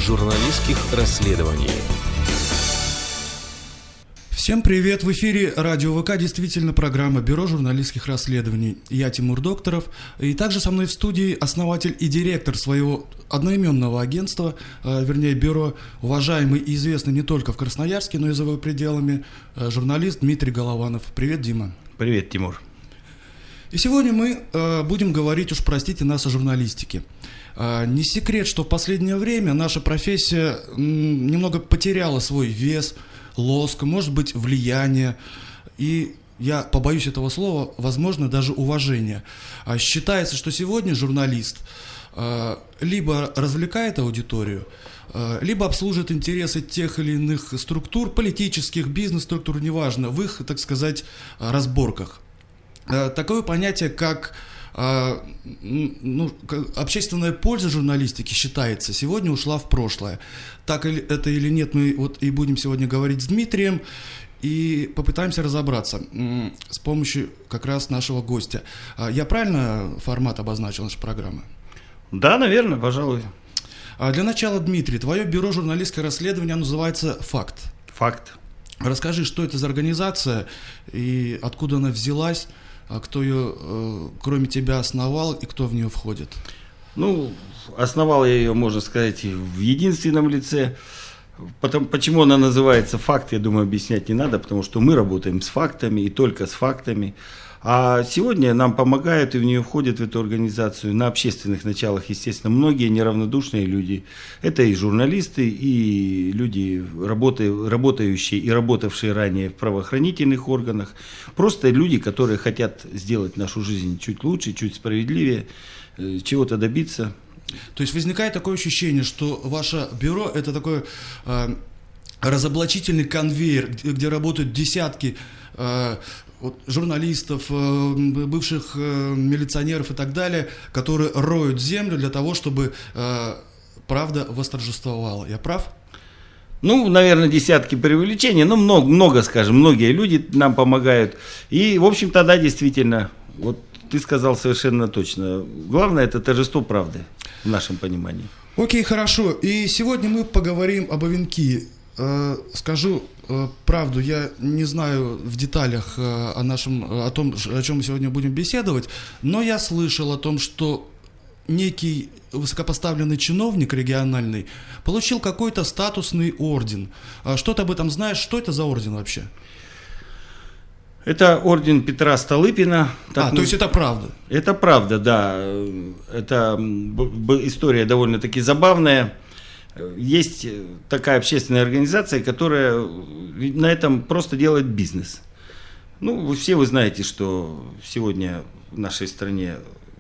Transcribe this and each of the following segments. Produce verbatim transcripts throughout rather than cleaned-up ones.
журналистских расследований. Всем привет! В эфире Радио ВК, действительно, программа «Бюро журналистских расследований». Я Тимур Докторов, и также со мной в студии основатель и директор своего одноименного агентства, э, вернее, бюро, уважаемый и известный не только в Красноярске, но и за его пределами, э, журналист Дмитрий Голованов. Привет, Дима. Привет, Тимур. И сегодня мы э, будем говорить, уж простите нас, о журналистике. Э, не секрет, что в последнее время наша профессия м, немного потеряла свой вес, лоск, может быть, влияние, и я побоюсь этого слова, возможно, даже уважение. А считается, что сегодня журналист э, либо развлекает аудиторию, э, либо обслуживает интересы тех или иных структур, политических, бизнес-структур, неважно, в их, так сказать, разборках. Э, такое понятие, как Uh, ну, общественная польза журналистики, считается, сегодня ушла в прошлое. Так это или нет, мы вот и будем сегодня говорить с Дмитрием и попытаемся разобраться с помощью как раз нашего гостя. Я правильно формат обозначил нашей программы? Да, наверное, пожалуй. Для начала, Дмитрий, твое бюро журналистское расследование называется «Факт». «Факт». Расскажи, что это за организация и откуда она взялась? А кто ее, кроме тебя, основал и кто в нее входит? Ну, основал я ее, можно сказать, в единственном лице. Потом, почему она называется «Факт», я думаю, объяснять не надо, потому что мы работаем с фактами и только с фактами. А сегодня нам помогают и в нее входят, в эту организацию, на общественных началах, естественно, многие неравнодушные люди. Это и журналисты, и люди, работающие и работавшие ранее в правоохранительных органах. Просто люди, которые хотят сделать нашу жизнь чуть лучше, чуть справедливее, чего-то добиться. То есть возникает такое ощущение, что ваше бюро – это такой э, разоблачительный конвейер, где, где работают десятки э, вот, журналистов, э, бывших э, милиционеров и так далее, которые роют землю для того, чтобы э, правда восторжествовала. Я прав? Ну, наверное, десятки преувеличений, но много, много, скажем, многие люди нам помогают. И, в общем-то, да, действительно, вот ты сказал совершенно точно. Главное – это торжество правды в нашем понимании. Окей, хорошо. И сегодня мы поговорим об Авенкии. Э, скажу э, правду, я не знаю в деталях э, о нашем, о том, о чем мы сегодня будем беседовать, но я слышал о том, что некий высокопоставленный чиновник региональный получил какой-то статусный орден. Что ты об этом знаешь? Что это за орден вообще? Это орден Петра Столыпина. А, мы... то есть это правда? Это правда, да. Это история довольно-таки забавная. Есть такая общественная организация, которая на этом просто делает бизнес. Ну, вы все вы знаете, что сегодня в нашей стране,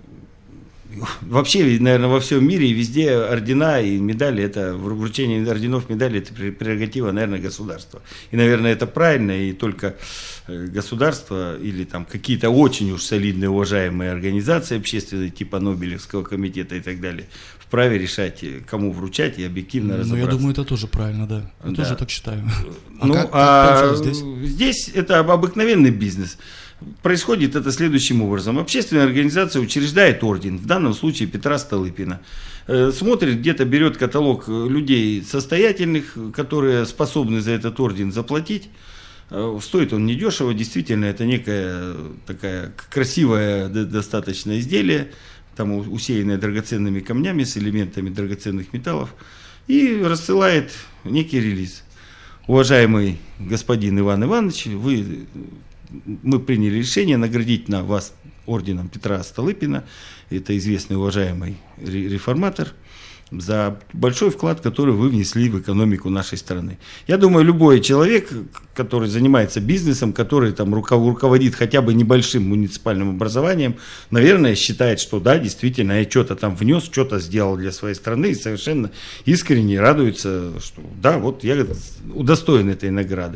вообще, наверное, во всем мире и везде ордена и медали, это вручение орденов, медалей, это прерогатива, наверное, государства. И, наверное, это правильно, и только государство или там какие-то очень уж солидные, уважаемые организации общественные, типа Нобелевского комитета и так далее, вправе решать, кому вручать и объективно разобраться. Ну, я думаю, это тоже правильно, да. Я да. тоже так считаю. А ну, как, а как здесь? Здесь это обыкновенный бизнес. Происходит это следующим образом. Общественная организация учреждает орден, в данном случае Петра Столыпина. Смотрит, где-то берет каталог людей состоятельных, которые способны за этот орден заплатить. Стоит он недешево, действительно, это некое такая красивое достаточно изделие, там усеянное драгоценными камнями с элементами драгоценных металлов, и рассылает некий релиз. Уважаемый господин Иван Иванович, вы... мы приняли решение наградить на вас орденом Петра Столыпина, это известный уважаемый реформатор, за большой вклад, который вы внесли в экономику нашей страны. Я думаю, любой человек, который занимается бизнесом, который там руководит хотя бы небольшим муниципальным образованием, наверное, считает, что да, действительно, я что-то там внес, что-то сделал для своей страны и совершенно искренне радуется, что да, вот я удостоен этой награды.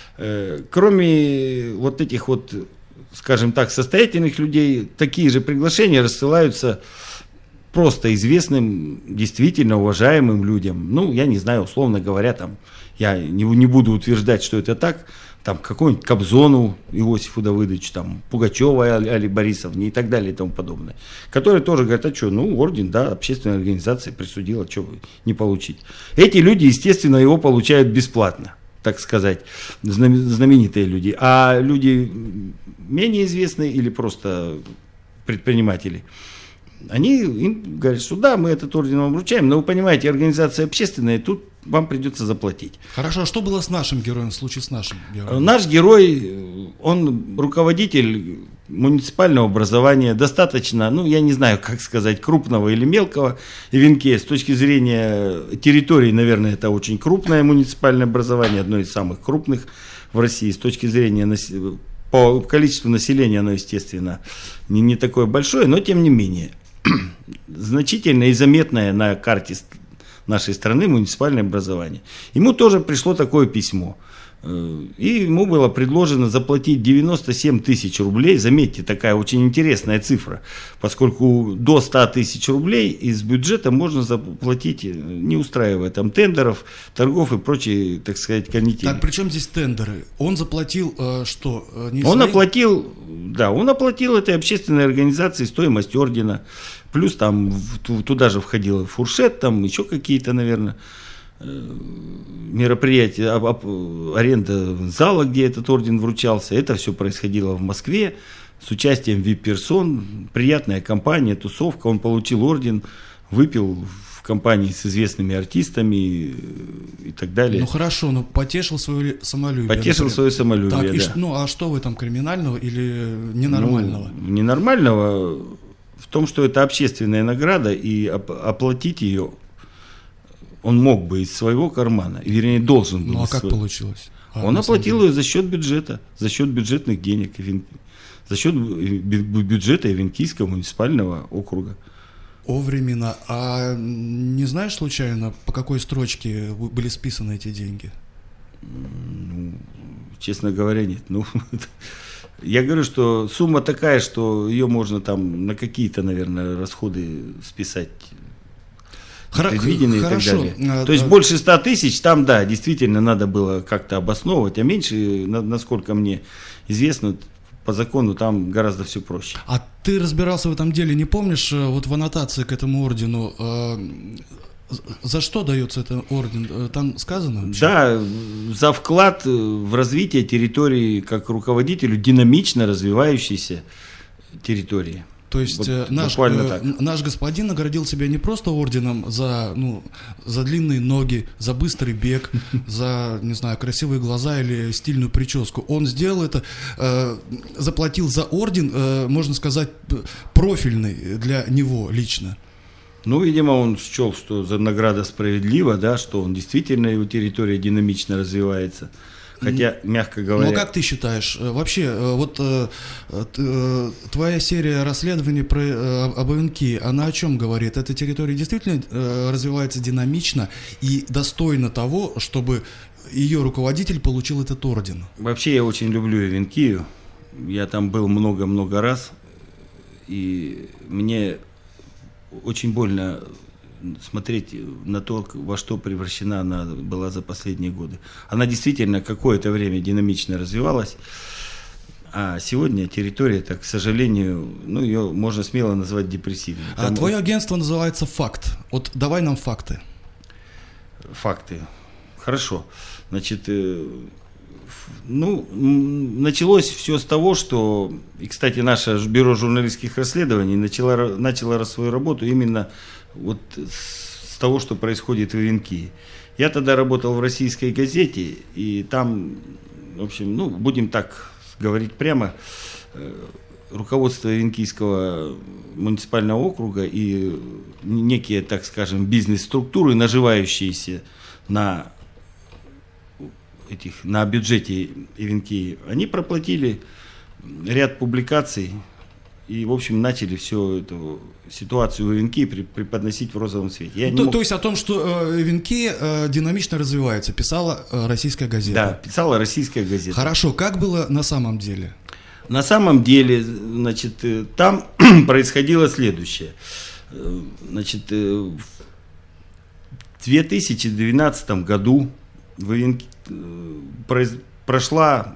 Кроме вот этих вот, скажем так, состоятельных людей, такие же приглашения рассылаются просто известным, действительно уважаемым людям. Ну, я не знаю, условно говоря, там, я не, не буду утверждать, что это так. там какому-нибудь Кобзону Иосифу Давыдовичу, там, Пугачевой Алле Борисовне и так далее и тому подобное. Которые тоже говорят, а что, ну, орден, да, общественная организация присудила, что не получить. Эти люди, естественно, его получают бесплатно, так сказать, знаменитые люди. А люди менее известные или просто предприниматели, они им говорят, что да, мы этот орден вам вручаем, но вы понимаете, организация общественная, тут вам придется заплатить. Хорошо, а что было с нашим героем, в случае с нашим героем? Наш герой, он руководитель муниципального образования, достаточно, ну, я не знаю, как сказать, крупного или мелкого Эвенке. С точки зрения территории, наверное, это очень крупное муниципальное образование, одно из самых крупных в России. С точки зрения по количеству населения оно, естественно, не, не такое большое, но тем не менее значительное и заметное на карте нашей страны муниципальное образование. Ему тоже пришло такое письмо. И ему было предложено заплатить девяносто семь тысяч рублей. Заметьте, такая очень интересная цифра, поскольку до ста тысяч рублей из бюджета можно заплатить, не устраивая там тендеров, торгов и прочие, так сказать, канители. Так, при чем здесь тендеры? Он заплатил э, что? Не он свои? оплатил, да, он оплатил этой общественной организации стоимость ордена, плюс там туда же входило фуршет, там еще какие-то, наверное, мероприятия, аренда зала, где этот орден вручался. Это все происходило в Москве с участием ви ай пи-персон. Приятная компания, тусовка. Он получил орден, выпил в компании с известными артистами и так далее. Ну хорошо, но потешил свое самолюбие. Потешил например. свое самолюбие, так, да. и, ну а что в этом криминального или ненормального? Ну, ненормального в том, что это общественная награда, и оплатить ее он мог бы из своего кармана, вернее, должен был. Ну а как своего. получилось? А, он оплатил ее за счет бюджета, за счет бюджетных денег, за счет бюджета Эвенкийского муниципального округа. О времена. А не знаешь случайно, по какой строчке были списаны эти деньги? Ну, честно говоря, нет. Ну, я говорю, что сумма такая, что ее можно там на какие-то, наверное, расходы списать. Предвиденные и так далее. А, То есть а... больше ста тысяч, там, да, действительно надо было как-то обосновывать, а меньше, насколько мне известно, по закону там гораздо все проще. А ты разбирался в этом деле, не помнишь, вот в аннотации к этому ордену, э, за что дается этот орден, там сказано вообще? Да, за вклад в развитие территории, как руководителю динамично развивающейся территории. То есть вот, наш, э, наш господин наградил себя не просто орденом за, ну, за длинные ноги, за быстрый бег, за, не знаю, красивые глаза или стильную прическу. Он сделал это, э, заплатил за орден, э, можно сказать, профильный для него лично. Ну, видимо, он счел, что за награда справедлива, да, что он действительно, его территория динамично развивается. Хотя, мягко говоря... Ну, как ты считаешь, вообще, вот твоя серия расследований про, об Эвенке, она о чем говорит? Эта территория действительно развивается динамично и достойна того, чтобы ее руководитель получил этот орден? Вообще, я очень люблю Эвенкию. Я там был много-много раз, и мне очень больно смотреть на то, во что превращена она была за последние годы. Она действительно какое-то время динамично развивалась, а сегодня территория, так, к сожалению, ну, ее можно смело назвать депрессивной. А твое агентство называется «Факт». Вот давай нам факты. Факты. Хорошо. Значит, ну, началось все с того, что, и, кстати, наше бюро журналистских расследований начало, начало свою работу именно вот с того, что происходит в Эвенкии. Я тогда работал в российской газете, и там, в общем, ну, будем так говорить прямо, руководство Эвенкийского муниципального округа и некие, так скажем, бизнес-структуры, наживающиеся на этих, на бюджете Эвенкии, они проплатили ряд публикаций и, в общем, начали всю эту ситуацию в Эвенкии преподносить в розовом свете. Я то, мог... то есть о том, что Эвенкия э, динамично развивается, писала э, российская газета. Да, писала российская газета. Хорошо, как было на самом деле? На самом деле, значит, там происходило следующее. Значит, в две тысячи двенадцатом году в Эвенке... прошла,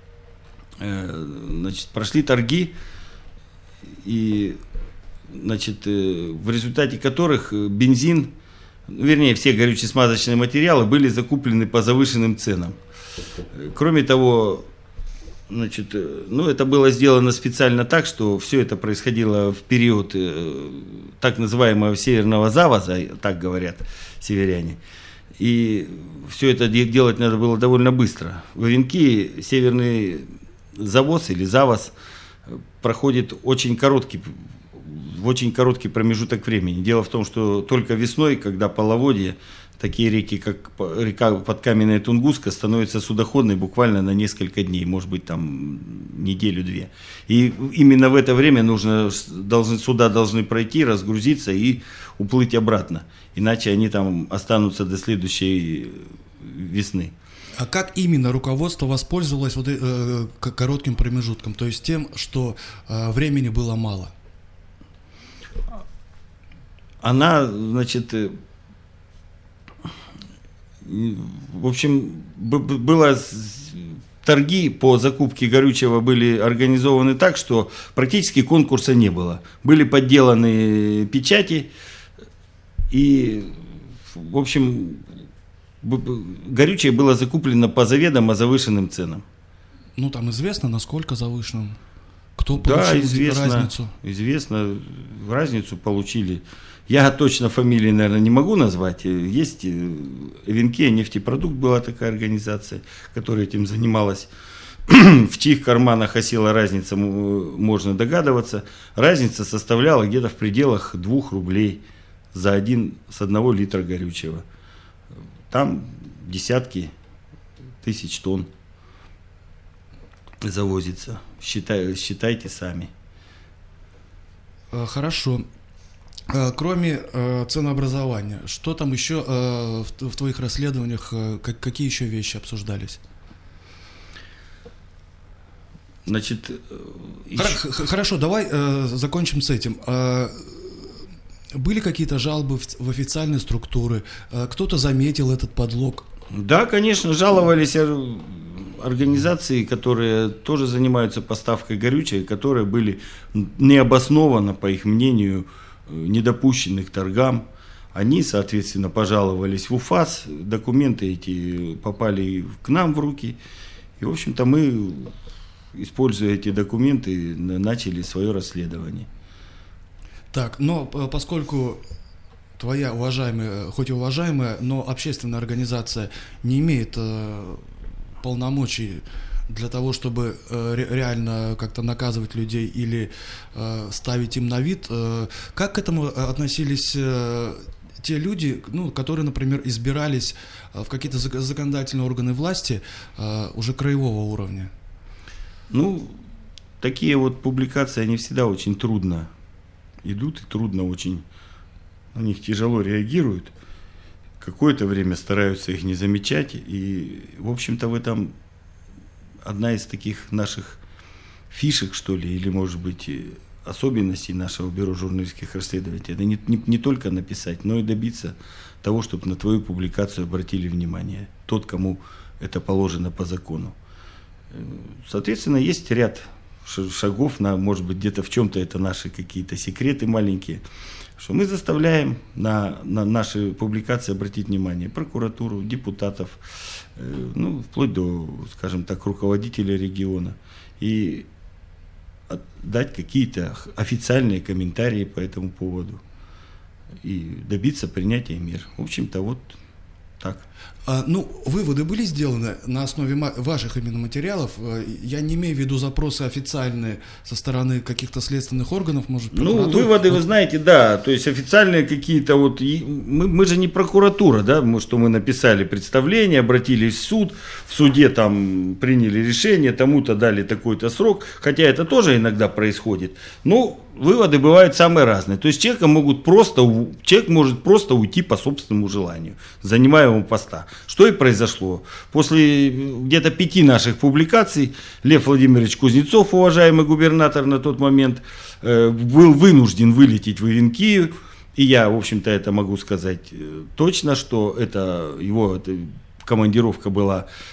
значит, прошли торги, и, значит, в результате которых бензин, вернее, все горюче-смазочные материалы были закуплены по завышенным ценам. Кроме того, значит, ну, это было сделано специально так, что все это происходило в период так называемого северного завоза, так говорят северяне. И все это делать надо было довольно быстро. В Ивенки северный завоз или завоз проходит очень короткий, в очень короткий промежуток времени. Дело в том, что только весной, когда половодье, такие реки, как река Подкаменная Тунгуска, становятся судоходной буквально на несколько дней, может быть, там неделю-две. И именно в это время нужно, должны, суда должны пройти, разгрузиться и уплыть обратно. Иначе они там останутся до следующей весны. А как именно руководство воспользовалось вот, э, коротким промежутком, то есть тем, что э, времени было мало? Она, значит, в общем, было, торги по закупке горючего были организованы так, что практически конкурса не было. Были подделаны печати, и, в общем, горючее было закуплено по заведомо завышенным ценам. Ну, там известно, насколько завышенным? Кто получил да, известно, разницу? Известно, разницу получили. Я точно фамилии, наверное, не могу назвать. Есть Ивенки нефтепродукт, была такая организация, которая этим занималась. В чьих карманах осела разница, можно догадываться. Разница составляла где-то в пределах двух рублей за один, с одного литра горючего. Там десятки тысяч тонн завозится. Считай, считайте сами. Хорошо. Кроме э, ценообразования, что там еще э, в, в твоих расследованиях, э, как, какие еще вещи обсуждались? Значит, еще... Хорошо, давай э, закончим с этим. Э, были какие-то жалобы в, в официальные структуры? Э, кто-то заметил этот подлог? Да, конечно, жаловались организации, которые тоже занимаются поставкой горючего, которые были необоснованно, по их мнению, недопущены к торгам. Они, соответственно, пожаловались в УФАС, документы эти попали к нам в руки. И, в общем-то, мы, используя эти документы, начали свое расследование. Так, но поскольку твоя уважаемая, хоть и уважаемая, но общественная организация не имеет э, полномочий для того, чтобы э, реально как-то наказывать людей или э, ставить им на вид, э, как к этому относились э, те люди, ну, которые, например, избирались э, в какие-то законодательные органы власти э, уже краевого уровня? Ну, такие вот публикации, они всегда очень трудно идут и трудно очень, на них тяжело реагируют. Какое-то время стараются их не замечать, и, в общем-то, в этом одна из таких наших фишек, что ли, или, может быть, особенностей нашего бюро журналистских расследований. Это не, не, не только написать, но и добиться того, чтобы на твою публикацию обратили внимание. Тот, кому это положено по закону. Соответственно, есть ряд шагов, на, может быть, где-то в чем-то это наши какие-то секреты маленькие, что мы заставляем на, на наши публикации обратить внимание прокуратуру, депутатов, э, ну, вплоть до, скажем так, руководителя региона, и дать какие-то официальные комментарии по этому поводу и добиться принятия мер. В общем-то, вот так. А, ну, выводы были сделаны на основе ваших именно материалов. Я не имею в виду запросы официальные со стороны каких-то следственных органов, может, ну, выводы, вы знаете, да, то есть официальные какие-то вот, мы, мы же не прокуратура, да, мы, что мы написали представление, обратились в суд, в суде там приняли решение, тому-то дали такой-то срок, хотя это тоже иногда происходит, но выводы бывают самые разные. То есть человека могут просто, человек может просто уйти по собственному желанию, занимаемого поста. Что и произошло. После где-то пяти наших публикаций Лев Владимирович Кузнецов, уважаемый губернатор на тот момент, был вынужден вылететь в Ивенкию. И я, в общем-то, это могу сказать точно, что это его это, командировка была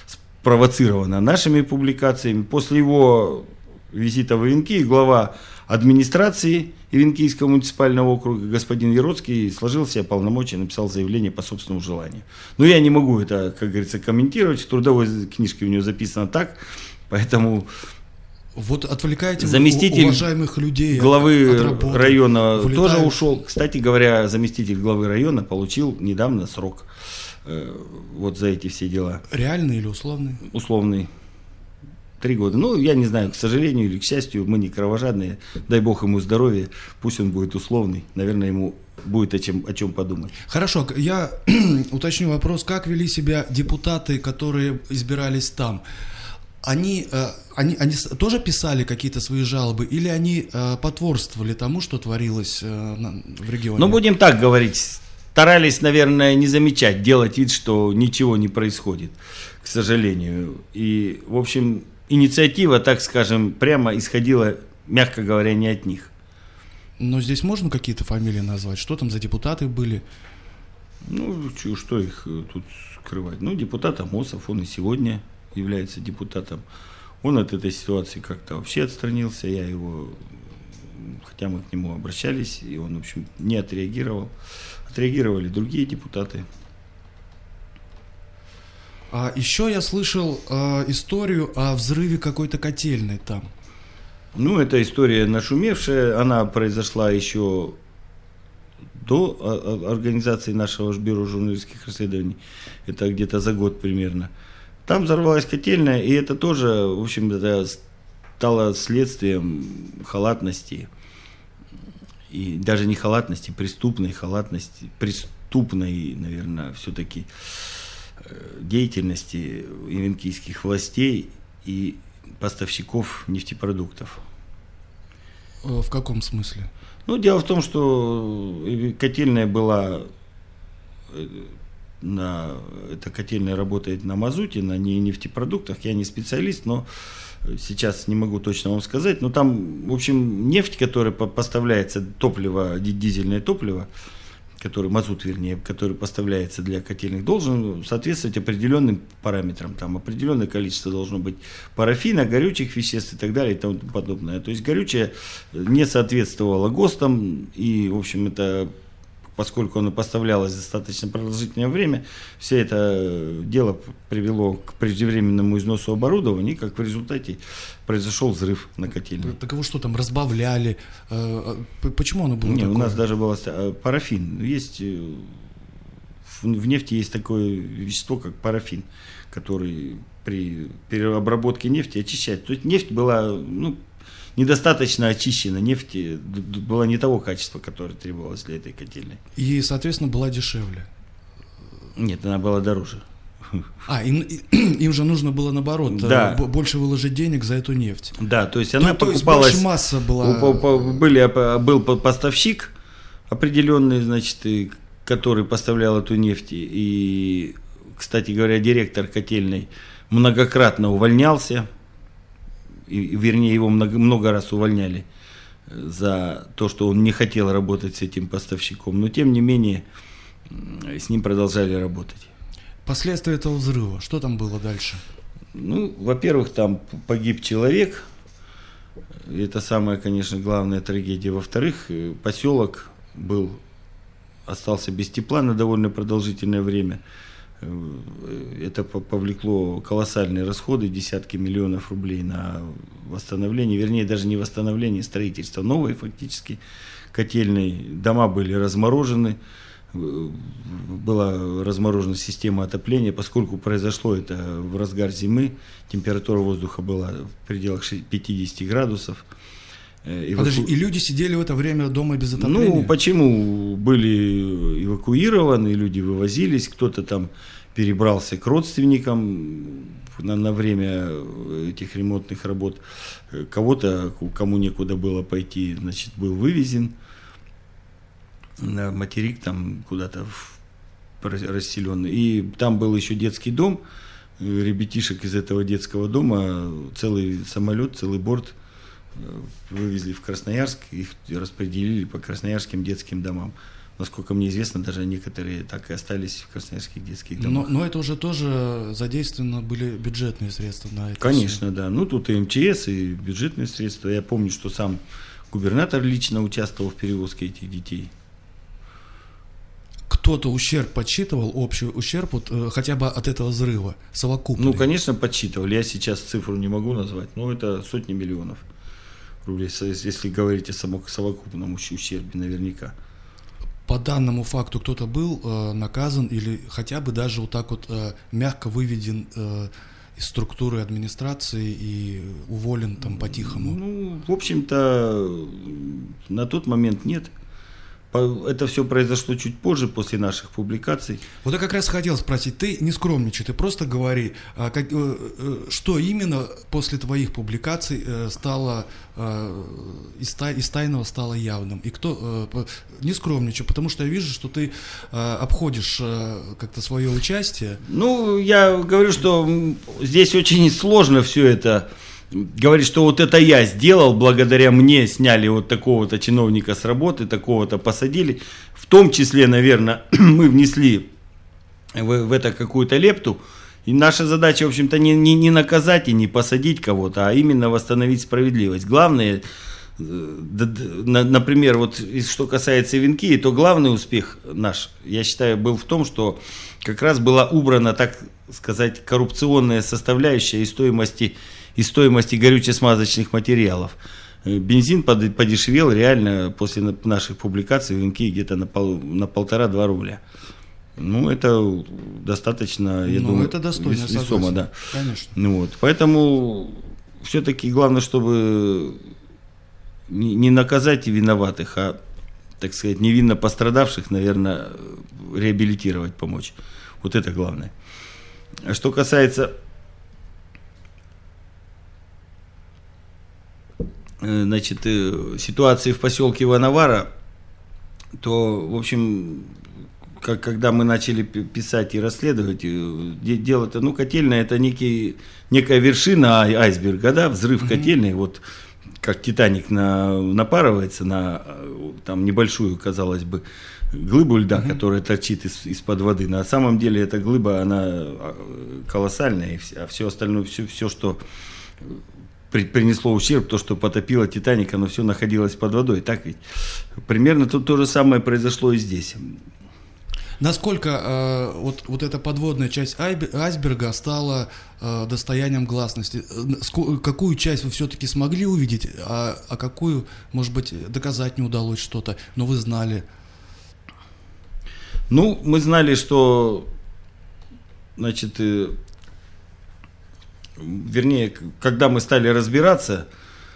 провоцировано нашими публикациями. После его визита в Ивенки глава администрации Ивенкийского муниципального округа господин Яроцкий сложил себе полномочия, написал заявление по собственному желанию. Но я не могу это, как говорится, комментировать. В трудовой книжке у него записано так, поэтому... Вот отвлекаете заместитель уважаемых людей главы от, от района вылетают. Тоже ушел. Кстати говоря, заместитель главы района получил недавно срок э, вот за эти все дела. Реальный или условный? Условный. Три года. Ну, я не знаю, к сожалению или к счастью, мы не кровожадные. Дай бог ему здоровья. Пусть он будет условный. Наверное, ему будет о чем, о чем подумать. Хорошо, я уточню вопрос. Как вели себя депутаты, которые избирались там? Они, они, они тоже писали какие-то свои жалобы или они потворствовали тому, что творилось в регионе? Ну, будем так говорить. Старались, наверное, не замечать, делать вид, что ничего не происходит, к сожалению. И, в общем, инициатива, так скажем, прямо исходила, мягко говоря, не от них. Но здесь можно какие-то фамилии назвать? Что там за депутаты были? Ну, что их тут скрывать? Ну, депутат Амосов, он и сегодня является депутатом. Он от этой ситуации как-то вообще отстранился. Я его, хотя мы к нему обращались, и он, в общем, не отреагировал. Отреагировали другие депутаты. А еще я слышал э, историю о взрыве какой-то котельной там. Ну, эта история нашумевшая. Она произошла еще до организации нашего бюро журналистских расследований. Это где-то за год примерно. Там взорвалась котельная, и это тоже, в общем, это стало следствием халатности, и даже не халатности, преступной халатности, преступной, наверное, все-таки деятельности ивенкийских властей и поставщиков нефтепродуктов. В каком смысле? Ну, дело в том, что котельная была... На, эта котельная работает на мазуте, на нефтепродуктах. Я не специалист, но сейчас не могу точно вам сказать. Но там, в общем, нефть, которая поставляется, топливо, дизельное топливо, который, мазут, вернее, который поставляется для котельных, должен соответствовать определенным параметрам. Там определенное количество должно быть парафина, горючих веществ и так далее и тому подобное. То есть горючее не соответствовало ГОСТам, и, в общем, это... Поскольку оно поставлялось достаточно продолжительное время, все это дело привело к преждевременному износу оборудования, и как в результате произошел взрыв на котельной. Так его что там, разбавляли? Почему оно было Нет, такое? у нас даже было парафин. Есть, в нефти есть такое вещество, как парафин, который при переработке нефти очищает. То есть нефть была... Ну, недостаточно очищена, нефть была не того качества, которое требовалось для этой котельной. И, соответственно, была дешевле? Нет, она была дороже. А, им, им же нужно было, наоборот, да. больше выложить денег за эту нефть. Да, то есть она то, покупалась... То есть масса была... Были, был поставщик определенный, значит, который поставлял эту нефть. И, кстати говоря, директор котельной многократно увольнялся. И, вернее, его много, много раз увольняли за то, что он не хотел работать с этим поставщиком. Но, тем не менее, с ним продолжали работать. Последствия этого взрыва, что там было дальше? Ну, во-первых, там погиб человек. Это самая, конечно, главная трагедия. Во-вторых, поселок был, остался без тепла на довольно продолжительное время. Это повлекло колоссальные расходы, десятки миллионов рублей на восстановление, вернее, даже не восстановление, строительство новой фактически котельной. Дома были разморожены, была разморожена система отопления, поскольку произошло это в разгар зимы, температура воздуха была в пределах пятидесяти градусов. Эваку... Подожди, и люди сидели в это время дома без отопления? Ну, почему? Были эвакуированы, люди вывозились, кто-то там перебрался к родственникам на, на время этих ремонтных работ. Кого-то, кому некуда было пойти, значит, был вывезен на материк, там куда-то расселенный. И там был еще детский дом, ребятишек из этого детского дома, целый самолет, целый борт вывезли в Красноярск, их распределили по красноярским детским домам. насколько мне известно, даже некоторые так и остались в красноярских детских домах. Но, но это уже тоже задействованы были бюджетные средства на это. Конечно, все. Да. Ну, тут и эм че эс, и бюджетные средства. Я помню, что сам губернатор лично участвовал в перевозке этих детей. Кто-то ущерб подсчитывал, общий ущерб вот, э, хотя бы от этого взрыва, совокупный? Ну, конечно, подсчитывали. Я сейчас цифру не могу назвать, но это сотни миллионов рублей, если говорить о совокупном ущербе, наверняка. По данному факту кто-то был э, наказан или хотя бы даже вот так вот э, мягко выведен э, из структуры администрации и уволен там по-тихому? Ну, в общем-то, на тот момент нет. Это все произошло чуть позже, после наших публикаций. Вот я как раз хотел спросить, ты не скромничай, ты просто говори, а как, что именно после твоих публикаций стало, из, тай, из тайного стало явным? И кто, не скромничай, потому что я вижу, что ты обходишь как-то свое участие. Ну, я говорю, что здесь очень сложно все это. Говорит, что вот это я сделал, благодаря мне сняли вот такого-то чиновника с работы, такого-то посадили. В том числе, наверное, мы внесли в, в это какую-то лепту. И наша задача, в общем-то, не, не, не наказать и не посадить кого-то, а именно восстановить справедливость. Главное, например, вот что касается Венкии, то главный успех наш, я считаю, был в том, что как раз была убрана, так сказать, коррупционная составляющая из стоимости и стоимости горюче-смазочных материалов. Бензин подешевел реально после наших публикаций в Венкии где-то на, пол, на полтора-два рубля. Ну, это достаточно, я ну, думаю, это достойно, весомо, да. Конечно. Ну, вот. Поэтому все-таки главное, чтобы не, не наказать виноватых, а, так сказать, невинно пострадавших, наверное, реабилитировать, помочь. Вот это главное. А что касается значит, ситуации в поселке Ивановара, то, в общем, как, когда мы начали писать и расследовать, дело-то, ну, котельная это некий, некая вершина айсберга, да, взрыв mm-hmm. котельной, вот как Титаник на, напарывается на там небольшую, казалось бы, глыбу льда, mm-hmm. которая торчит из, из-под воды. На самом деле эта глыба, она колоссальная, а все остальное, все, все что принесло ущерб, то, что потопило Титаник, оно все находилось под водой. Так ведь? Примерно то, то же самое произошло и здесь. Насколько э, вот, вот эта подводная часть айсберга стала э, достоянием гласности? Ск- какую часть вы все-таки смогли увидеть, а, а какую, может быть, доказать не удалось что-то, но вы знали? Ну, мы знали, что, значит, э, вернее, когда мы стали разбираться,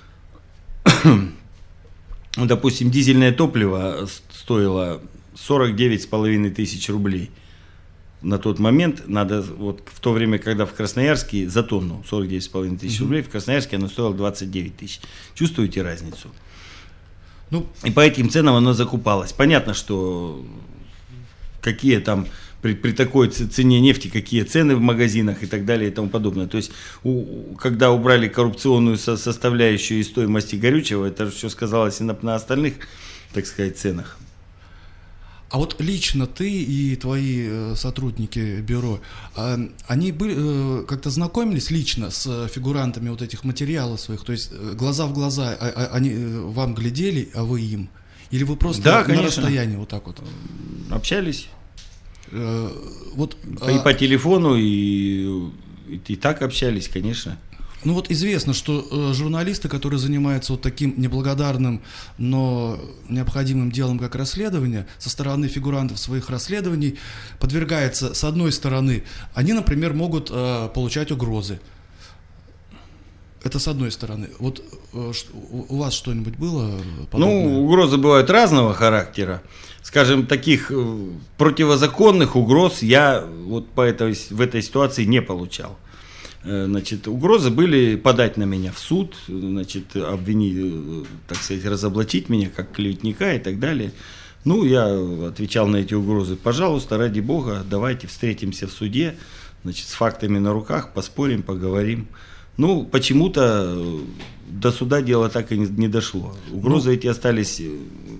ну, допустим, дизельное топливо стоило сорок девять с половиной тысяч рублей. На тот момент, надо, вот в то время, когда в Красноярске за тонну сорок девять с половиной тысяч рублей, в Красноярске оно стоило двадцать девять тысяч. Чувствуете разницу? Ну, и по этим ценам оно закупалось. Понятно, что какие там при, при такой цене нефти, какие цены в магазинах и так далее и тому подобное. То есть, у, когда убрали коррупционную со, составляющую из стоимости горючего, это все сказалось и на, на остальных, так сказать, ценах. А вот лично ты и твои э, сотрудники бюро, э, они были, э, как-то знакомились лично с фигурантами вот этих материалов своих? То есть э, глаза в глаза, а, а, они э, вам глядели, а вы им? Или вы просто да, на конечно. расстоянии вот так вот? Общались. Э, вот, и а... по телефону, и, и, и так общались, конечно. Ну вот известно, что э, журналисты, которые занимаются вот таким неблагодарным, но необходимым делом, как расследование, со стороны фигурантов своих расследований подвергаются, с одной стороны, они, например, могут э, получать угрозы. Это с одной стороны. Вот э, у вас что-нибудь было подобное? Ну, угрозы бывают разного характера. Скажем, таких э, противозаконных угроз я вот по этой, в этой ситуации не получал. Значит, угрозы были подать на меня в суд, значит, обвинить, так сказать, разоблачить меня как клеветника и так далее. Ну, я отвечал на эти угрозы: пожалуйста, ради бога, давайте встретимся в суде, значит, с фактами на руках, поспорим, поговорим. Ну, почему-то до суда дело так и не дошло. Угрозы ну, эти остались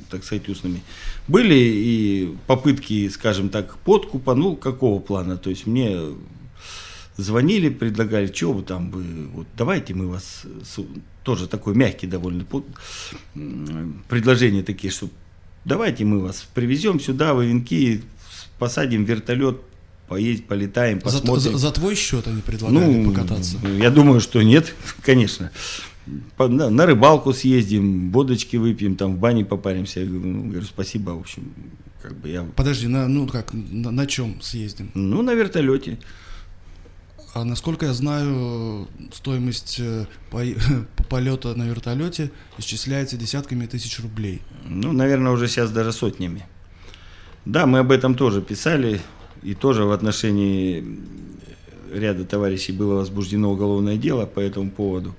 так сказать, устными. Были и попытки, скажем так, подкупа, ну, какого плана? То есть мне звонили, предлагали, что вы там, вы, вот давайте мы вас, тоже такой мягкий довольно, предложения такие, что давайте мы вас привезем сюда, в Венки, посадим вертолет, поесть, полетаем, посмотрим. За, за, за твой счет они предлагали ну, покататься? Я думаю, что нет, конечно. По, на, на рыбалку съездим, водочки выпьем, там в бане попаримся. Я говорю, спасибо, в общем, как бы я... Подожди, на, ну как, на, на чем съездим? Ну, на вертолете. А насколько я знаю, стоимость по, полета на вертолете исчисляется десятками тысяч рублей. Ну, наверное, уже сейчас даже сотнями. Да, мы об этом тоже писали. И тоже в отношении ряда товарищей было возбуждено уголовное дело по этому поводу.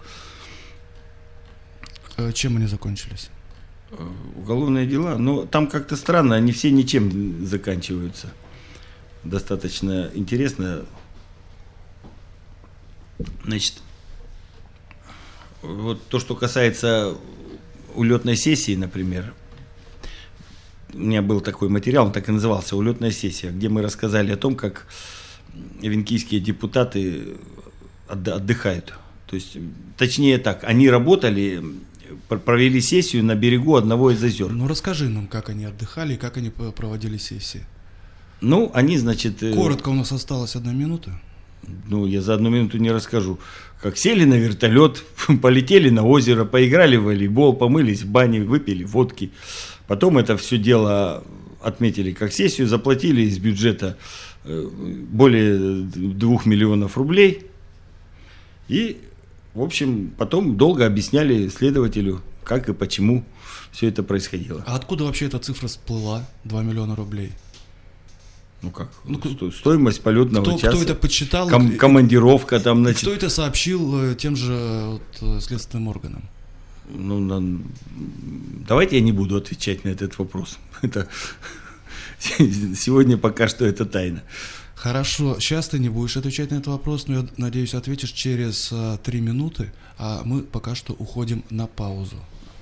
Чем они закончились? Уголовные дела, но там как-то странно, они все ничем заканчиваются. Достаточно интересно. Значит, вот то, что касается улетной сессии, например, у меня был такой материал, он так и назывался «Улетная сессия», где мы рассказали о том, как венкийские депутаты отдыхают. То есть, точнее так, они работали, провели сессию на берегу одного из озер. Ну, расскажи нам, как они отдыхали и как они проводили сессии. Ну, они, значит... Коротко, у нас осталась одна минута. Ну, я за одну минуту не расскажу. Как сели на вертолет, полетели на озеро, поиграли в волейбол, помылись в бане, выпили водки. Потом это все дело отметили как сессию, заплатили из бюджета более двух миллионов рублей. И, в общем, потом долго объясняли следователю, как и почему все это происходило. А откуда вообще эта цифра всплыла, два миллиона рублей? Ну как, ну, стоимость полетного кто, часа, кто это подсчитал, ком- командировка там, значит. Кто это сообщил тем же вот, следственным органам? Ну, на... давайте я не буду отвечать на этот вопрос. Это сегодня пока что это тайна. Хорошо, сейчас ты не будешь отвечать на этот вопрос, но я надеюсь, ответишь через а, три минуты, а мы пока что уходим на паузу.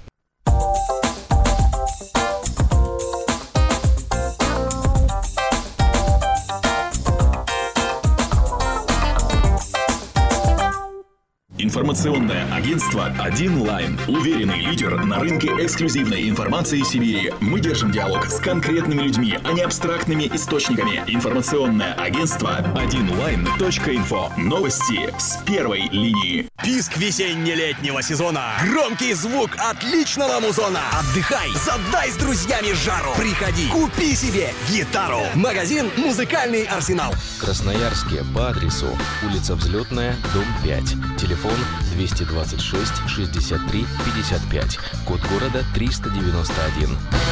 Информационное агентство «Один Лайн». Уверенный лидер на рынке эксклюзивной информации Сибири. Мы держим диалог с конкретными людьми, а не абстрактными источниками. Информационное агентство один лайн точка инфо. Новости с первой линии. Писк весенне-летнего сезона. Громкий звук отличного музона. Отдыхай, задай с друзьями жару. Приходи, купи себе гитару. Магазин «Музыкальный арсенал». В Красноярске по адресу улица Взлетная, дом пять. Телефон двести двадцать шесть шестьдесят три пятьдесят пять. Код города триста девяносто один.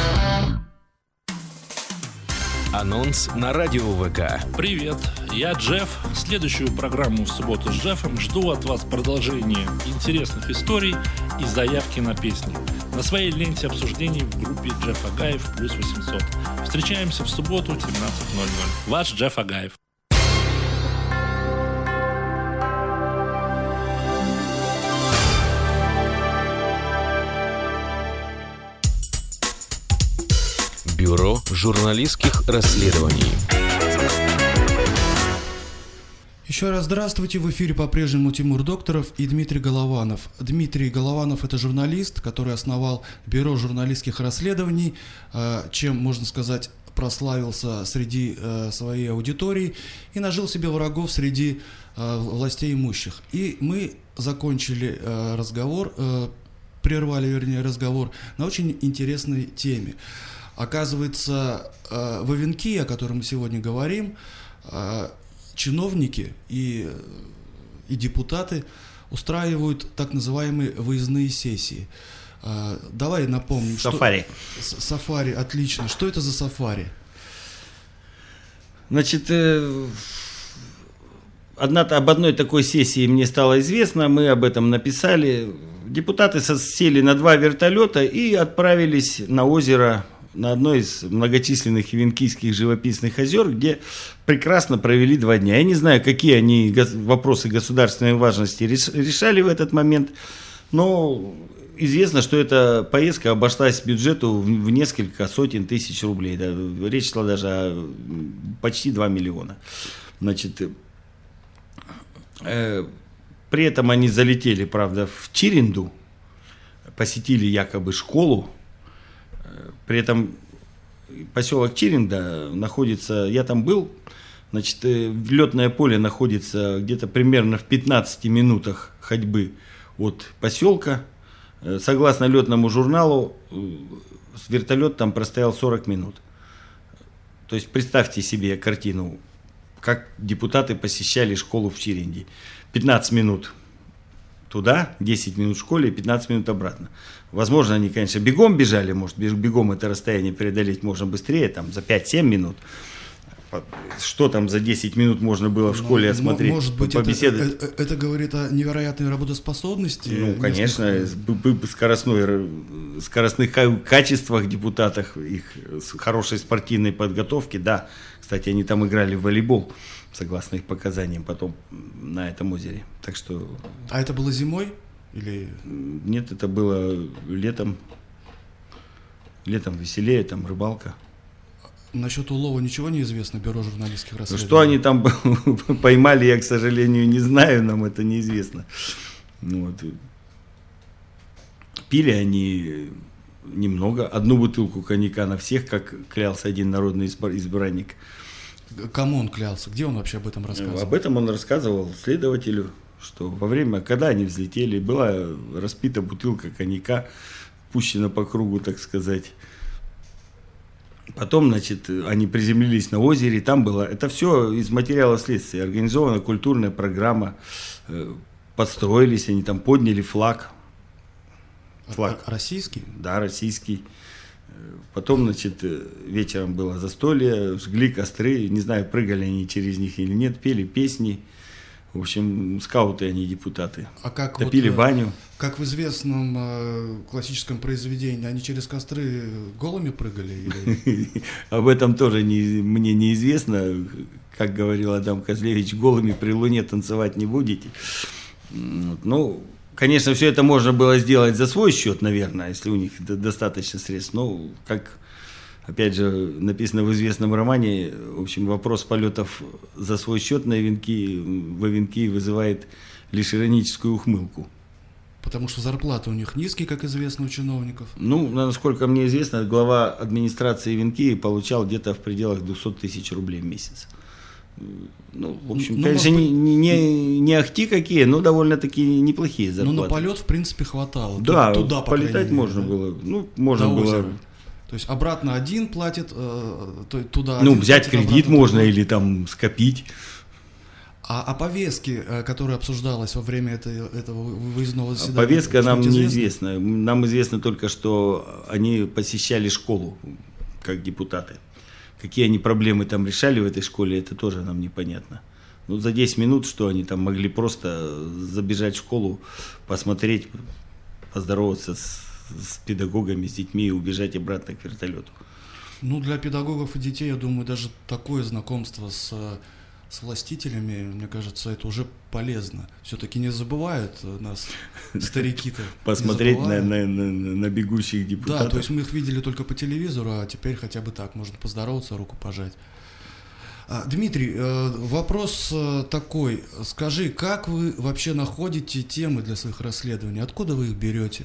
Анонс на радио ВК. Привет, я Джефф. Следующую программу в субботу с Джеффом жду от вас продолжения интересных историй и заявки на песни. На своей ленте обсуждений в группе Джефф Агаев плюс восемьсот. Встречаемся в субботу семнадцать ноль ноль. Ваш Джефф Агаев. Бюро журналистских расследований. Еще раз здравствуйте. В эфире по-прежнему Тимур Докторов и Дмитрий Голованов. Дмитрий Голованов – это журналист, который основал Бюро журналистских расследований, чем, можно сказать, прославился среди своей аудитории и нажил себе врагов среди властей имущих. И мы закончили разговор, прервали, вернее, разговор на очень интересной теме. Оказывается, в Венки, о котором мы сегодня говорим, чиновники и, и депутаты устраивают так называемые выездные сессии. Давай напомним. Сафари. Что... Сафари, отлично. Что это за сафари? Значит, одна, об одной такой сессии мне стало известно, мы об этом написали. Депутаты сели на два вертолета и отправились на озеро, на одно из многочисленных венкийских живописных озер, где прекрасно провели два дня. Я не знаю, какие они вопросы государственной важности решали в этот момент, но известно, что эта поездка обошлась бюджету в несколько сотен тысяч рублей. Да, речь шла даже о почти два миллиона. Значит, э, при этом они залетели, правда, в Чиринду, посетили якобы школу. При этом поселок Чиринда находится, я там был, значит, летное поле находится где-то примерно в пятнадцати минутах ходьбы от поселка. Согласно летному журналу, вертолет там простоял сорок минут. То есть представьте себе картину, как депутаты посещали школу в Чиринде. пятнадцать минут туда, десять минут в школе и пятнадцать минут обратно. Возможно, они, конечно, бегом бежали, может, бегом это расстояние преодолеть можно быстрее, там, за пять-семь минут. Что там за десять минут можно было в школе осмотреть, может быть, побеседовать? Это, это, это говорит о невероятной работоспособности? Ну, конечно, скоростной, скоростных качествах депутатов, их хорошей спортивной подготовки, да. Кстати, они там играли в волейбол, согласно их показаниям, потом на этом озере. Так что... А это было зимой? Или... Нет, это было летом. Летом веселее, там рыбалка. Насчет улова ничего не известно, бюро журналистских расследований? Что они там поймали, я, к сожалению, не знаю, нам это неизвестно. Вот. Пили они немного, одну бутылку коньяка на всех, как клялся один народный избранник. Кому он клялся? Где он вообще об этом рассказывал? Об этом он рассказывал следователю, что во время, когда они взлетели, была распита бутылка коньяка, пущена по кругу, так сказать. Потом, значит, они приземлились на озере, там было, это все из материала следствия, организована культурная программа, подстроились, они там подняли флаг. Флаг. А, российский? Да, российский. Потом, значит, вечером было застолье, жгли костры, не знаю, прыгали они через них или нет, пели песни. В общем, скауты, они депутаты. А как топили вот, баню. Как в известном э, классическом произведении, они через костры голыми прыгали? Или... Об этом тоже не, мне неизвестно. Как говорил Адам Козлевич, голыми при луне танцевать не будете. Ну, конечно, все это можно было сделать за свой счет, наверное, если у них достаточно средств. Но, как, опять же, написано в известном романе, в общем, вопрос полетов за свой счет на венки, во венки вызывает лишь ироническую ухмылку. Потому что зарплаты у них низкие, как известно, у чиновников. Ну, насколько мне известно, глава администрации Венки получал где-то в пределах двести тысяч рублей в месяц. Ну, в общем, ну, конечно, быть... не, не, не ахти какие, но довольно-таки неплохие зарплаты. Ну, на полет, в принципе, хватало. Да, туда, полетать мере, можно да? было. Ну, можно До было. озера. То есть обратно один платит, э, туда. Ну, один взять платит, кредит можно другой. или там скопить. А о повестке, которая обсуждалась во время этой, этого выездного заседания? Повестка нам неизвестно? неизвестна. Нам известно только, что они посещали школу как депутаты. Какие они проблемы там решали в этой школе, это тоже нам непонятно. Ну, за десять минут, что они там могли просто забежать в школу, посмотреть, поздороваться с, с педагогами, с детьми и убежать обратно к вертолету. Ну, для педагогов и детей, я думаю, даже такое знакомство с... с властителями, мне кажется, это уже полезно. Все-таки не забывают нас старики-то. Посмотреть на, на, на, на бегущих депутатов. Да, то есть мы их видели только по телевизору, а теперь хотя бы так, можно поздороваться, руку пожать. А, Дмитрий, вопрос такой. Скажи, как вы вообще находите темы для своих расследований? Откуда вы их берете?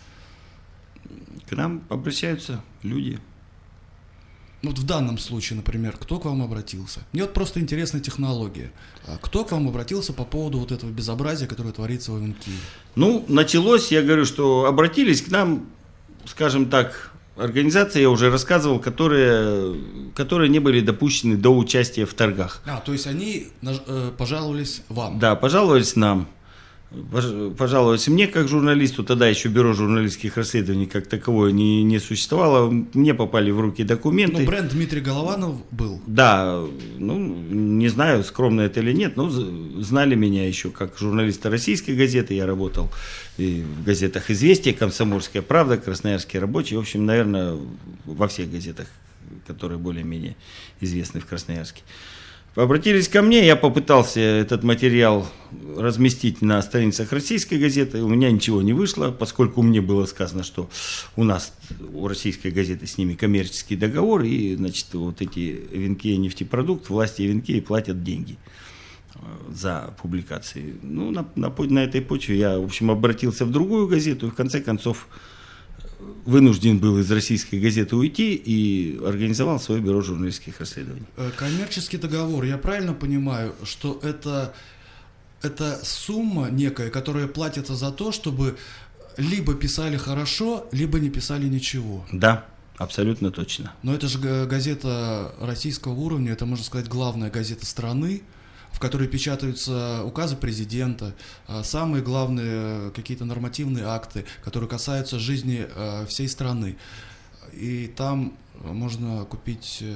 К нам обращаются люди. Вот в данном случае, например, кто к вам обратился? Мне вот просто интересна технология. Кто к вам обратился по поводу вот этого безобразия, которое творится в Венки? Ну, началось, я говорю, что обратились к нам, скажем так, организации, я уже рассказывал, которые, которые не были допущены до участия в торгах. А, то есть они э, пожаловались вам? Да, пожаловались нам. Пожаловались мне как журналисту, тогда еще бюро журналистских расследований как таковое не, не существовало, мне попали в руки документы. Ну, бренд Дмитрий Голованов был? Да, ну, не знаю, скромно это или нет, но знали меня еще как журналиста российской газеты, я работал и в газетах «Известия», «Комсомольская правда», «Красноярский рабочий», в общем, наверное, во всех газетах, которые более-менее известны в Красноярске. Обратились ко мне, я попытался этот материал разместить на страницах российской газеты. У меня ничего не вышло, поскольку мне было сказано, что у нас, у российской газеты с ними коммерческий договор, и, значит, вот эти Венкея нефтепродукт, власти Венкеи платят деньги за публикации. Ну, на, на, на этой почве я, в общем, обратился в другую газету, и в конце концов вынужден был из российской газеты уйти и организовал свое бюро журналистских расследований. Коммерческий договор, я правильно понимаю, что это, это сумма некая, которая платится за то, чтобы либо писали хорошо, либо не писали ничего? Да, абсолютно точно. Но это же газета российского уровня, это, можно сказать, главная газета страны, в которой печатаются указы президента, самые главные какие-то нормативные акты, которые касаются жизни всей страны. И там можно купить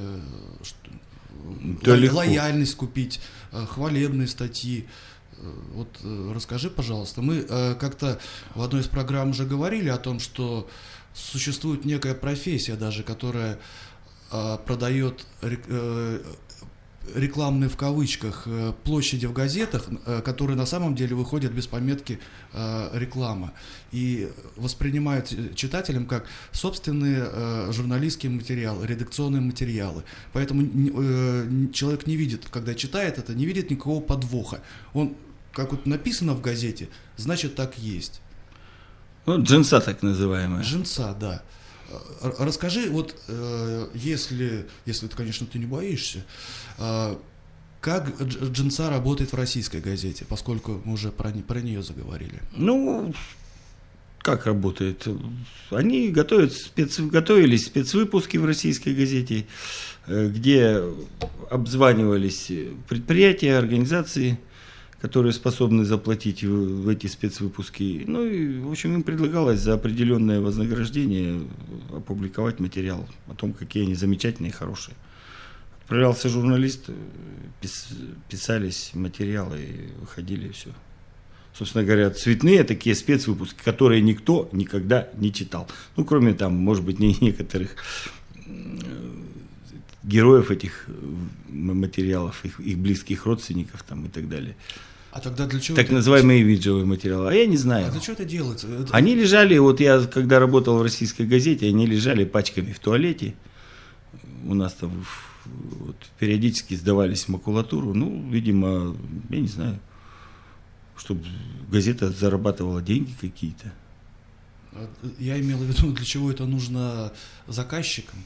да лояльность, купить хвалебные статьи. Вот расскажи, пожалуйста, мы как-то в одной из программ уже говорили о том, что существует некая профессия даже, которая продает рекламные в кавычках площади в газетах, которые на самом деле выходят без пометки реклама и воспринимают читателям как собственные журналистские материалы, редакционные материалы. Поэтому человек не видит, когда читает это, не видит никакого подвоха. Он, как вот написано в газете, значит так есть. Ну, джинса так называемая. Джинса, да. Расскажи, вот если, если, конечно, ты не боишься, как джинса работает в российской газете, поскольку мы уже про, про нее заговорили? Ну, как работает? Они готовят спец, готовились спецвыпуски в российской газете, где обзванивались предприятия, организации, которые способны заплатить в, в эти спецвыпуски. Ну и, в общем, им предлагалось за определенное вознаграждение опубликовать материал о том, какие они замечательные и хорошие. Отправлялся журналист, пис, писались материалы, и выходили, и все. Собственно говоря, цветные такие спецвыпуски, которые никто никогда не читал. Ну, кроме там, может быть, не некоторых героев этих материалов, их, их близких родственников там, и так далее. А тогда для чего? Так это... называемые виджевые материалы. А я не знаю. А для чего это делается? Это... Они лежали, вот я когда работал в российской газете, они лежали пачками в туалете. У нас там вот, периодически сдавались в макулатуру. Ну, видимо, я не знаю, чтобы газета зарабатывала деньги какие-то. Я имел в виду, для чего это нужно заказчикам?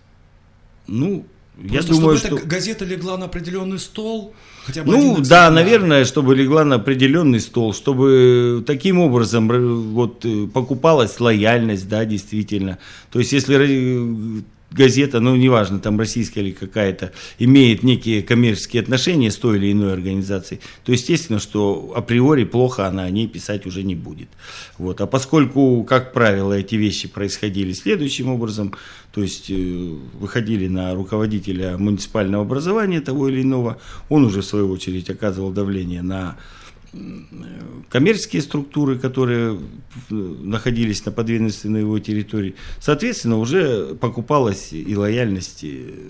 Ну, просто я думаю, чтобы что... газета легла на определенный стол, хотя бы Ну, один да, экземпляр. наверное, чтобы легла на определенный стол, чтобы таким образом вот покупалась лояльность, да, действительно. То есть, если газета, ну, неважно, там российская или какая-то, имеет некие коммерческие отношения с той или иной организацией, то естественно, что априори плохо она о ней писать уже не будет. Вот. А поскольку, как правило, эти вещи происходили следующим образом, то есть выходили на руководителя муниципального образования того или иного, он уже в свою очередь оказывал давление на коммерческие структуры, которые находились на подведомственной его территории. Соответственно, уже покупалась и лояльность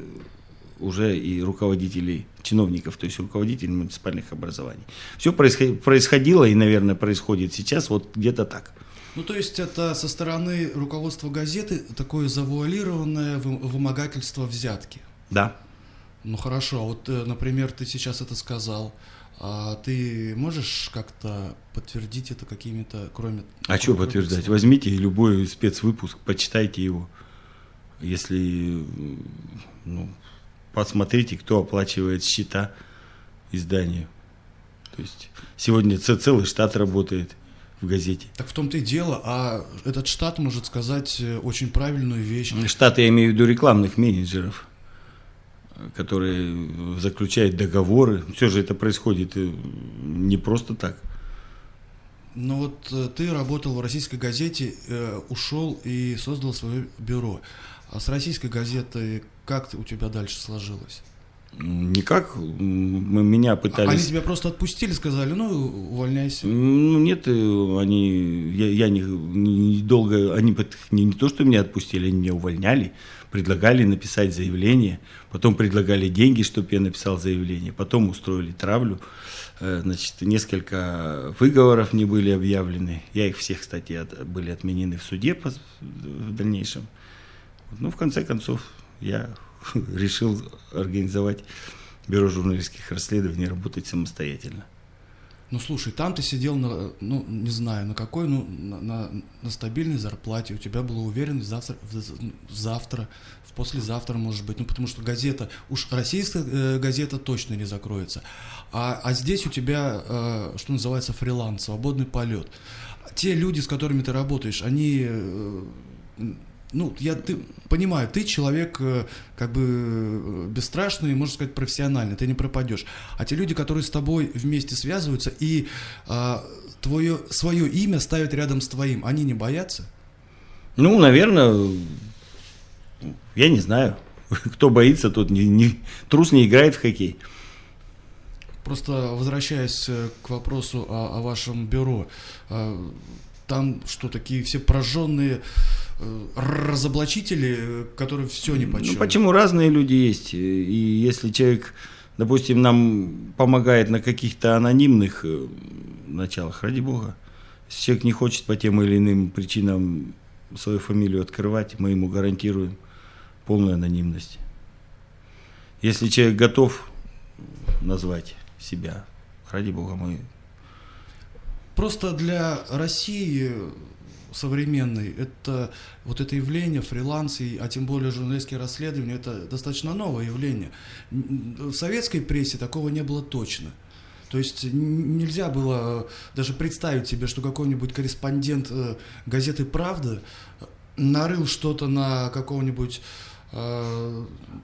уже и руководителей, чиновников, то есть руководителей муниципальных образований. Все происходило и, наверное, происходит сейчас вот где-то так. Ну, то есть это со стороны руководства газеты такое завуалированное вымогательство взятки? Да. Ну, хорошо. Вот, например, ты сейчас это сказал. А ты можешь как-то подтвердить это какими-то, кроме... А что подтверждать? Возьмите любой спецвыпуск, почитайте его. Если, ну, посмотрите, кто оплачивает счета изданию. То есть сегодня целый штат работает в газете. Так в том-то и дело, а этот штат может сказать очень правильную вещь. Штат, я имею в виду рекламных менеджеров, которые заключают договоры. Все же это происходит не просто так. Ну вот ты работал в российской газете, ушел и создал свое бюро. А с российской газетой как у тебя дальше сложилось? Никак. Меня пытались... Они тебя просто отпустили, сказали, ну, увольняйся. Ну, нет, они... Я, я не, не долго... Они не, не то, что меня отпустили, они меня увольняли. Предлагали написать заявление. Потом предлагали деньги, чтобы я написал заявление. Потом устроили травлю. Значит, несколько выговоров не были объявлены. Я их всех, кстати, от, были отменены в суде по, в дальнейшем. Ну, в конце концов, я решил организовать бюро журналистских расследований, работать самостоятельно. Ну, слушай, там ты сидел, на, ну, не знаю, на какой, ну, на, на, на стабильной зарплате, у тебя была уверенность завтра, в, завтра, в послезавтра, может быть, ну, потому что газета, уж российская э, газета точно не закроется, а, а здесь у тебя, э, что называется, фриланс, свободный полет. Те люди, с которыми ты работаешь, они... Э, Ну, я ты, понимаю, ты человек как бы бесстрашный, можно сказать, профессиональный, ты не пропадешь. А те люди, которые с тобой вместе связываются и а, твое, свое имя ставят рядом с твоим, они не боятся? Ну, наверное, я не знаю. Кто боится, тот не, не, трус не играет в хоккей. Просто возвращаясь к вопросу о, о вашем бюро, там что, такие все прожженные разоблачители, которые все нипочем? Ну, почему? Разные люди есть. И если человек, допустим, нам помогает на каких-то анонимных началах, ради бога. Если человек не хочет по тем или иным причинам свою фамилию открывать, мы ему гарантируем полную анонимность. Если человек готов назвать себя, ради бога, мы... Просто для России современной это вот это явление, фриланс, а тем более журналистские расследования, это достаточно новое явление. В советской прессе такого не было точно. То есть нельзя было даже представить себе, что какой-нибудь корреспондент газеты «Правда» нарыл что-то на какого-нибудь э,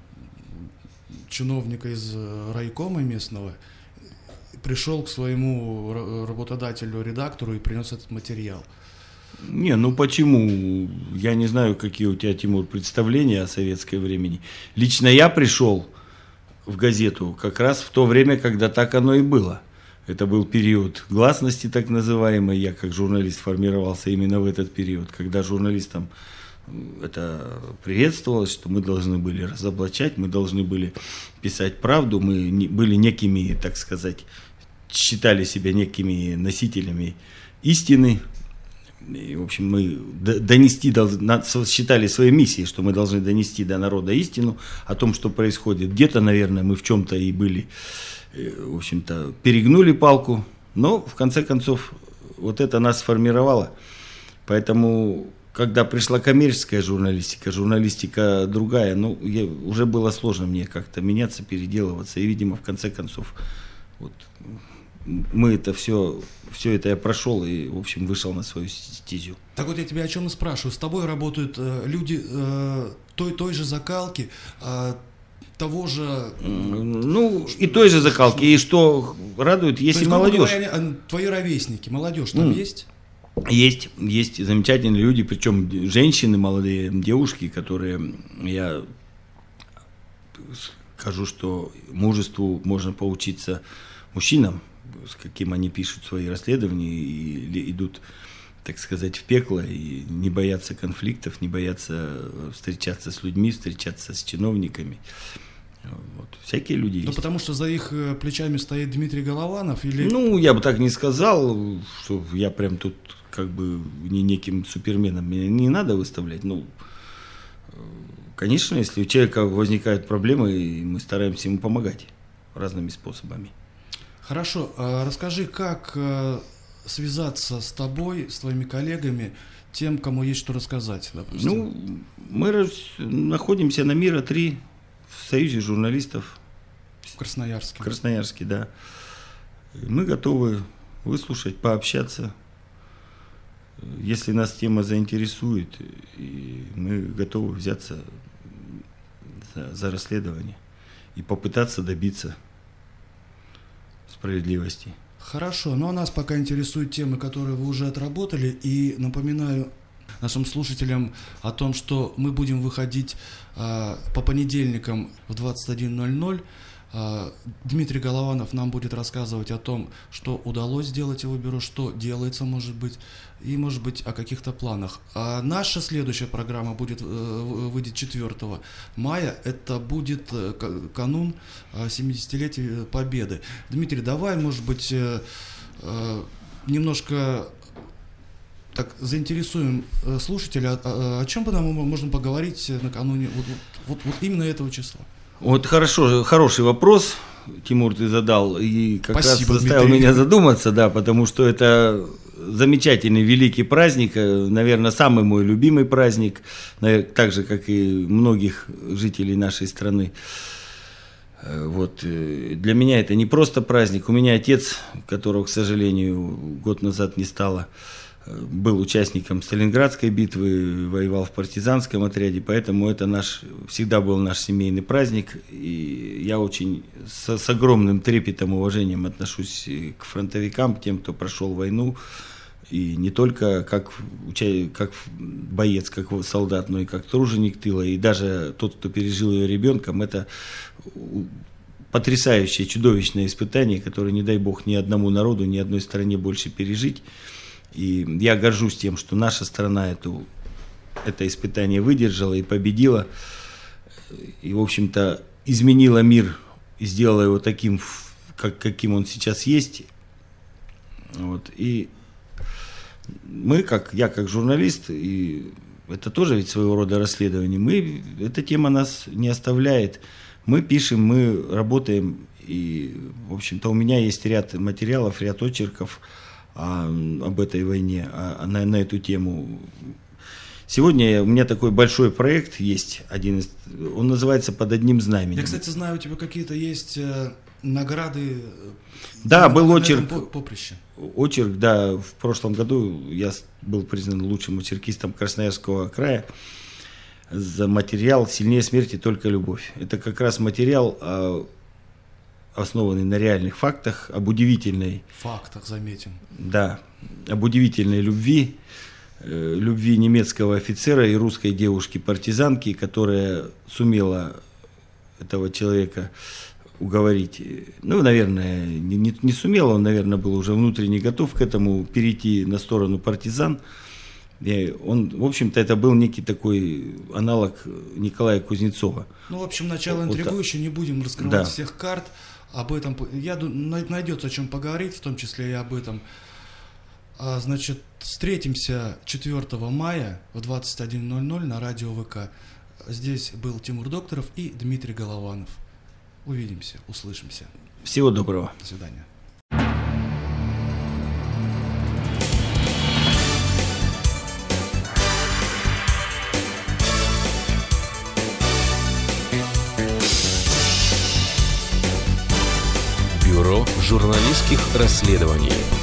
чиновника из райкома местного, пришел к своему работодателю, редактору и принес этот материал. Не, ну почему? Я не знаю, какие у тебя, Тимур, представления о советском времени. Лично я пришел в газету как раз в то время, когда так оно и было. Это был период гласности, так называемый. Я как журналист формировался именно в этот период, когда журналистам это приветствовалось, что мы должны были разоблачать, мы должны были писать правду, мы не, были некими, так сказать, считали себя некими носителями истины. И, в общем, мы донести, считали своей миссией, что мы должны донести до народа истину о том, что происходит. Где-то, наверное, мы в чем-то и были, в общем-то, перегнули палку, но, в конце концов, вот это нас сформировало. Поэтому, когда пришла коммерческая журналистика, журналистика другая, ну, я, уже было сложно мне как-то меняться, переделываться, и, видимо, в конце концов, вот, мы это все, все это я прошел и, в общем, вышел на свою стезю. Так вот я тебя о чем и спрашиваю. С тобой работают э, люди э, той, той же закалки, э, того же... Ну, и той же закалки, что... и что радует, есть и молодежь. Говоря, твои ровесники, молодежь там mm. есть? Есть, есть замечательные люди, причем женщины, молодые девушки, которые, я скажу, что мужеству можно поучиться мужчинам, с каким они пишут свои расследования и идут, так сказать, в пекло, и не боятся конфликтов, не боятся встречаться с людьми, встречаться с чиновниками. Вот. Всякие люди есть. Ну, потому что за их плечами стоит Дмитрий Голованов? Или... Ну, я бы так не сказал, что я прям тут как бы не неким суперменом. Меня не надо выставлять. Ну, конечно, если у человека возникают проблемы, мы стараемся ему помогать разными способами. Хорошо. Расскажи, как связаться с тобой, с твоими коллегами, тем, кому есть что рассказать, допустим? Ну, мы находимся на Мира три в Союзе журналистов. В Красноярске. В Красноярске, да. Мы готовы выслушать, пообщаться. Если нас тема заинтересует, и мы готовы взяться за, за расследование и попытаться добиться справедливости. Хорошо, но нас пока интересуют темы, которые вы уже отработали, и напоминаю нашим слушателям о том, что мы будем выходить э, по понедельникам в двадцать один ноль ноль Дмитрий Голованов нам будет рассказывать о том, что удалось сделать его бюро, что делается, может быть, и, может быть, о каких-то планах. А наша следующая программа будет, выйдет четвёртого мая. Это будет канун семидесятилетия Победы. Дмитрий, давай, может быть, немножко так заинтересуем слушателя, о, о чем бы нам можно поговорить накануне вот, вот, вот именно этого числа. Вот хорошо, хороший вопрос, Тимур, ты задал, и как Спасибо, раз заставил Дмитрий. меня задуматься, да, потому что это замечательный, великий праздник, наверное, самый мой любимый праздник, так же, как и многих жителей нашей страны. Вот. Для меня это не просто праздник. У меня отец, которого, к сожалению, год назад не стало, был участником Сталинградской битвы, воевал в партизанском отряде, поэтому это наш, всегда был наш семейный праздник. И я очень с, с огромным трепетом и уважением отношусь к фронтовикам, к тем, кто прошел войну. И не только как, как боец, как солдат, но и как труженик тыла. И даже тот, кто пережил ее ребенком, это потрясающее, чудовищное испытание, которое, не дай бог, ни одному народу, ни одной стране больше пережить. И я горжусь тем, что наша страна эту, это испытание выдержала и победила. И, в общем-то, изменила мир и сделала его таким, как, каким он сейчас есть. Вот. И мы, как я как журналист, и это тоже ведь своего рода расследование, мы, эта тема нас не оставляет. Мы пишем, мы работаем, и, в общем-то, у меня есть ряд материалов, ряд очерков о, об этой войне, о, на, на эту тему. Сегодня у меня такой большой проект есть, один из, он называется «Под одним знаменем». Я, кстати, знаю, у тебя какие-то есть э, награды. Да, на, был на очерк. этом поприще. Очерк, да, в прошлом году я был признан лучшим очеркистом Красноярского края за материал «Сильнее смерти только любовь». Это как раз материал, основанный на реальных фактах, об удивительной... Фактах, заметим. Да, об удивительной любви, любви немецкого офицера и русской девушки-партизанки, которая сумела этого человека уговорить. Ну, наверное, не, не, не сумел, он, наверное, был уже внутренне готов к этому, перейти на сторону партизан. И он, в общем-то, это был некий такой аналог Николая Кузнецова. Ну, в общем, начало интригующее, не будем раскрывать да. всех карт. Об этом, я думаю, найдется о чем поговорить, в том числе и об этом. А, значит, встретимся четвёртого мая в двадцать один ноль ноль на радио ВК. Здесь был Тимур Докторов и Дмитрий Голованов. Увидимся, услышимся. Всего доброго. До свидания. Бюро журналистских расследований.